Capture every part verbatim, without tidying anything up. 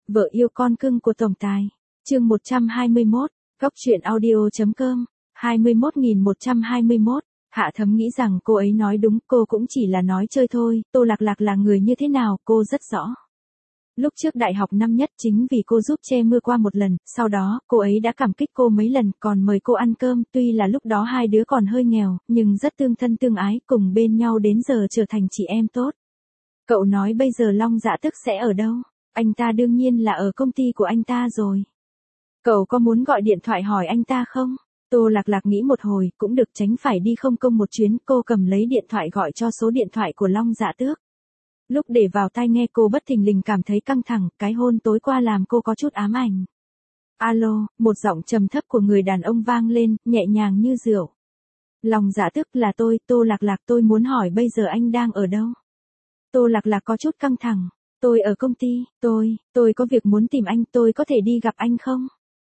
Vợ yêu con cưng của tổng tài. Chương một trăm hai mươi mốt, góc truyện audio.com, hai mươi mốt nghìn một trăm hai mươi mốt. Hạ Thấm nghĩ rằng cô ấy nói đúng, cô cũng chỉ là nói chơi thôi, Tô Lạc Lạc là người như thế nào, cô rất rõ. Lúc trước đại học năm nhất chính vì cô giúp che mưa qua một lần, sau đó, cô ấy đã cảm kích cô mấy lần, còn mời cô ăn cơm, tuy là lúc đó hai đứa còn hơi nghèo, nhưng rất tương thân tương ái, cùng bên nhau đến giờ trở thành chị em tốt. Cậu nói bây giờ Long Dạ Tức sẽ ở đâu? Anh ta đương nhiên là ở công ty của anh ta rồi. Cậu có muốn gọi điện thoại hỏi anh ta không? Tô Lạc Lạc nghĩ một hồi, cũng được, tránh phải đi không công một chuyến, cô cầm lấy điện thoại gọi cho số điện thoại của Long Dạ Tước. Lúc để vào tai nghe cô bất thình lình cảm thấy căng thẳng, cái hôn tối qua làm cô có chút ám ảnh. Alo, một giọng trầm thấp của người đàn ông vang lên, nhẹ nhàng như rượu. Long Dạ Tước, là tôi, Tô Lạc Lạc, tôi muốn hỏi bây giờ anh đang ở đâu? Tô Lạc Lạc có chút căng thẳng. Tôi ở công ty, tôi, tôi có việc muốn tìm anh, tôi có thể đi gặp anh không?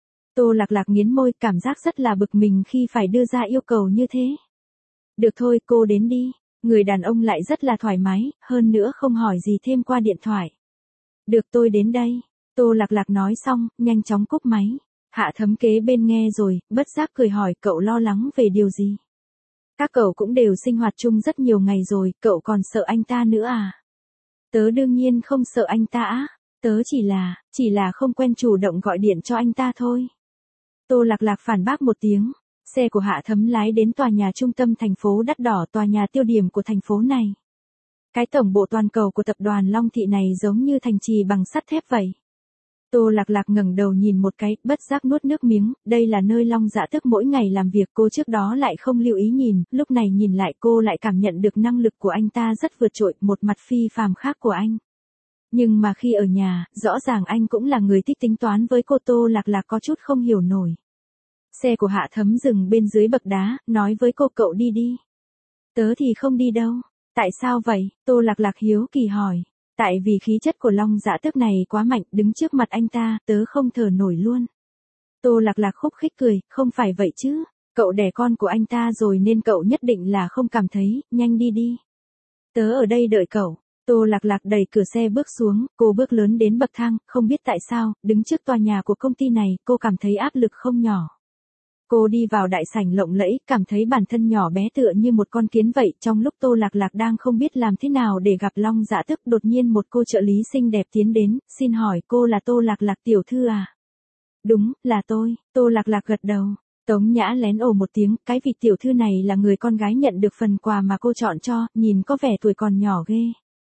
Tô Lạc Lạc nghiến môi, cảm giác rất là bực mình khi phải đưa ra yêu cầu như thế. Được thôi, cô đến đi. Người đàn ông lại rất là thoải mái, hơn nữa không hỏi gì thêm qua điện thoại. Được, tôi đến đây. Tô Lạc Lạc nói xong, nhanh chóng cúp máy. Hạ Thấm kế bên nghe rồi, bất giác cười hỏi, cậu lo lắng về điều gì? Các cậu cũng đều sinh hoạt chung rất nhiều ngày rồi, cậu còn sợ anh ta nữa à? Tớ đương nhiên không sợ anh ta á, tớ chỉ là, chỉ là không quen chủ động gọi điện cho anh ta thôi. Tô Lạc Lạc phản bác một tiếng, xe của Hạ Thấm lái đến tòa nhà trung tâm thành phố đắt đỏ, tòa nhà tiêu điểm của thành phố này. Cái tổng bộ toàn cầu của tập đoàn Long Thị này giống như thành trì bằng sắt thép vậy. Tô Lạc Lạc ngẩng đầu nhìn một cái, bất giác nuốt nước miếng, đây là nơi Long Dạ Tước mỗi ngày làm việc, cô trước đó lại không lưu ý nhìn, lúc này nhìn lại cô lại cảm nhận được năng lực của anh ta rất vượt trội, một mặt phi phàm khác của anh. Nhưng mà khi ở nhà, rõ ràng anh cũng là người thích tính toán với cô. Tô Lạc Lạc có chút không hiểu nổi. Xe của Hạ Thấm dừng bên dưới bậc đá, nói với cô, cậu đi đi. Tớ thì không đi đâu. Tại sao vậy? Tô Lạc Lạc hiếu kỳ hỏi. Tại vì khí chất của Long Dạ Tước này quá mạnh, đứng trước mặt anh ta, tớ không thở nổi luôn. Tô Lạc Lạc khúc khích cười, không phải vậy chứ, cậu đẻ con của anh ta rồi nên cậu nhất định là không cảm thấy, nhanh đi đi. Tớ ở đây đợi cậu. Tô Lạc Lạc đẩy cửa xe bước xuống, cô bước lớn đến bậc thang, không biết tại sao, đứng trước tòa nhà của công ty này, cô cảm thấy áp lực không nhỏ. Cô đi vào đại sảnh lộng lẫy, cảm thấy bản thân nhỏ bé tựa như một con kiến vậy. Trong lúc Tô Lạc Lạc đang không biết làm thế nào để gặp Long Dạ Tước, đột nhiên một cô trợ lý xinh đẹp tiến đến, xin hỏi cô là Tô Lạc Lạc tiểu thư à? Đúng, là tôi. Tô Lạc Lạc gật đầu. Tống Nhã lén ồ một tiếng, cái vị tiểu thư này là người con gái nhận được phần quà mà cô chọn cho, nhìn có vẻ tuổi còn nhỏ ghê.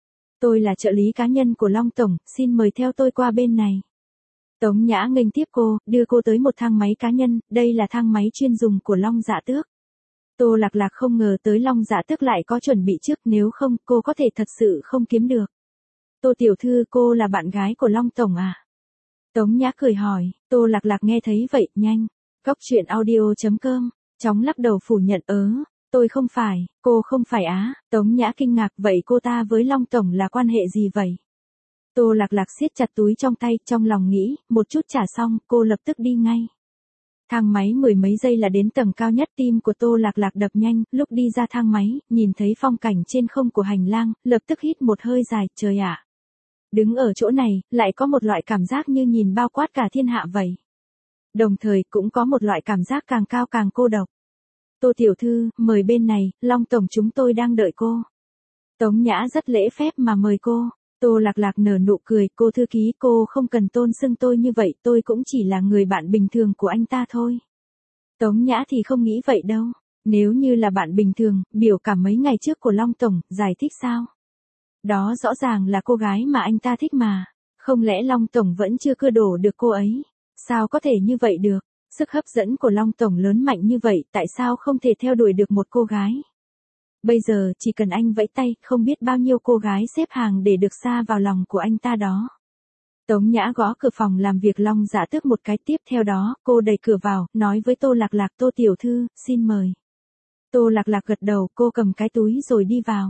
Tôi là trợ lý cá nhân của Long Tổng, xin mời theo tôi qua bên này. Tống Nhã nghênh tiếp cô, đưa cô tới một thang máy cá nhân, đây là thang máy chuyên dùng của Long Dạ Tước. Tô Lạc Lạc không ngờ tới Long Dạ Tước lại có chuẩn bị trước, nếu không, cô có thể thật sự không kiếm được. Tô tiểu thư, cô là bạn gái của Long Tổng à? Tống Nhã cười hỏi. Tô Lạc Lạc nghe thấy vậy, nhanh. Góc truyện audio.com, chóng lắc đầu phủ nhận, ớ, tôi không phải, cô không phải á. Tống Nhã kinh ngạc, vậy cô ta với Long Tổng là quan hệ gì vậy? Tô Lạc Lạc siết chặt túi trong tay, trong lòng nghĩ, một chút trả xong, cô lập tức đi ngay. Thang máy mười mấy giây là đến tầng cao nhất, tim của Tô Lạc Lạc đập nhanh, lúc đi ra thang máy, nhìn thấy phong cảnh trên không của hành lang, lập tức hít một hơi dài, trời ạ. Đứng ở chỗ này, lại có một loại cảm giác như nhìn bao quát cả thiên hạ vậy. Đồng thời, cũng có một loại cảm giác càng cao càng cô độc. Tô tiểu thư, mời bên này, Long Tổng chúng tôi đang đợi cô. Tống Nhã rất lễ phép mà mời cô. Tô Lạc Lạc nở nụ cười, cô thư ký, cô không cần tôn xưng tôi như vậy, tôi cũng chỉ là người bạn bình thường của anh ta thôi. Tống Nhã thì không nghĩ vậy đâu. Nếu như là bạn bình thường, biểu cảm mấy ngày trước của Long Tổng, giải thích sao? Đó rõ ràng là cô gái mà anh ta thích mà. Không lẽ Long Tổng vẫn chưa cưa đổ được cô ấy? Sao có thể như vậy được? Sức hấp dẫn của Long Tổng lớn mạnh như vậy, tại sao không thể theo đuổi được một cô gái? Bây giờ, chỉ cần anh vẫy tay, không biết bao nhiêu cô gái xếp hàng để được sa vào lòng của anh ta đó. Tống Nhã gõ cửa phòng làm việc Long Dạ Tước một cái, tiếp theo đó, cô đẩy cửa vào, nói với Tô Lạc Lạc, Tô tiểu thư, xin mời. Tô Lạc Lạc gật đầu, cô cầm cái túi rồi đi vào.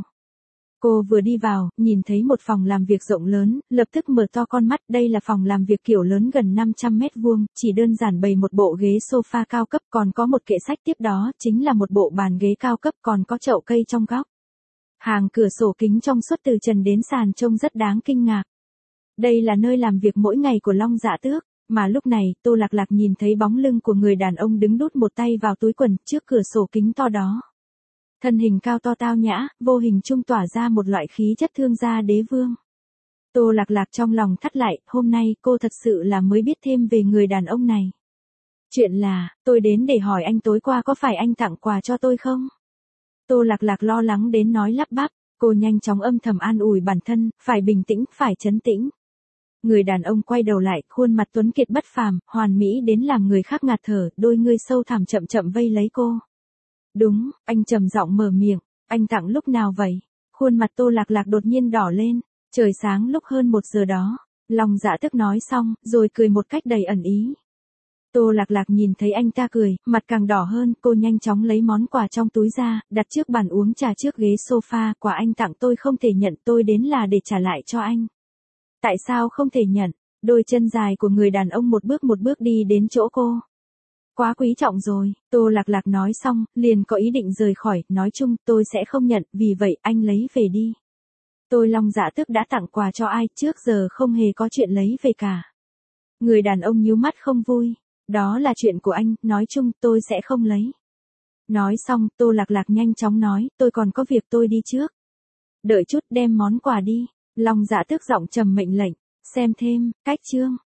Cô vừa đi vào, nhìn thấy một phòng làm việc rộng lớn, lập tức mở to con mắt, đây là phòng làm việc kiểu lớn gần năm trăm mét vuông, chỉ đơn giản bày một bộ ghế sofa cao cấp, còn có một kệ sách, tiếp đó chính là một bộ bàn ghế cao cấp, còn có chậu cây trong góc. Hàng cửa sổ kính trong suốt từ trần đến sàn trông rất đáng kinh ngạc. Đây là nơi làm việc mỗi ngày của Long Dạ Tước, mà lúc này, Tô Lạc Lạc nhìn thấy bóng lưng của người đàn ông đứng đút một tay vào túi quần trước cửa sổ kính to đó. Thân hình cao to tao nhã, vô hình trung tỏa ra một loại khí chất thương gia đế vương. Tô Lạc Lạc trong lòng thắt lại, hôm nay cô thật sự là mới biết thêm về người đàn ông này. Chuyện là, tôi đến để hỏi anh tối qua có phải anh tặng quà cho tôi không? Tô Lạc Lạc lo lắng đến nói lắp bắp, cô nhanh chóng âm thầm an ủi bản thân, phải bình tĩnh, phải trấn tĩnh. Người đàn ông quay đầu lại, khuôn mặt tuấn kiệt bất phàm, hoàn mỹ đến làm người khác ngạt thở, đôi ngươi sâu thẳm chậm chậm vây lấy cô. Đúng, anh trầm giọng mở miệng, anh tặng lúc nào vậy? Khuôn mặt Tô Lạc Lạc đột nhiên đỏ lên, trời sáng lúc hơn một giờ đó. Long Dạ Tước nói xong, rồi cười một cách đầy ẩn ý. Tô Lạc Lạc nhìn thấy anh ta cười, mặt càng đỏ hơn, cô nhanh chóng lấy món quà trong túi ra, đặt trước bàn uống trà trước ghế sofa, quà anh tặng tôi không thể nhận, tôi đến là để trả lại cho anh. Tại sao không thể nhận? Đôi chân dài của người đàn ông một bước một bước đi đến chỗ cô. Quá quý trọng rồi, Tô Lạc Lạc nói xong, liền có ý định rời khỏi, nói chung tôi sẽ không nhận, vì vậy anh lấy về đi. Tôi Long Dạ Tước đã tặng quà cho ai, trước giờ không hề có chuyện lấy về cả. Người đàn ông nhíu mắt không vui. Đó là chuyện của anh, nói chung tôi sẽ không lấy. Nói xong, Tô Lạc Lạc nhanh chóng nói, tôi còn có việc tôi đi trước. Đợi chút đem món quà đi. Long Dạ Tước giọng trầm mệnh lệnh, xem thêm, cách chương.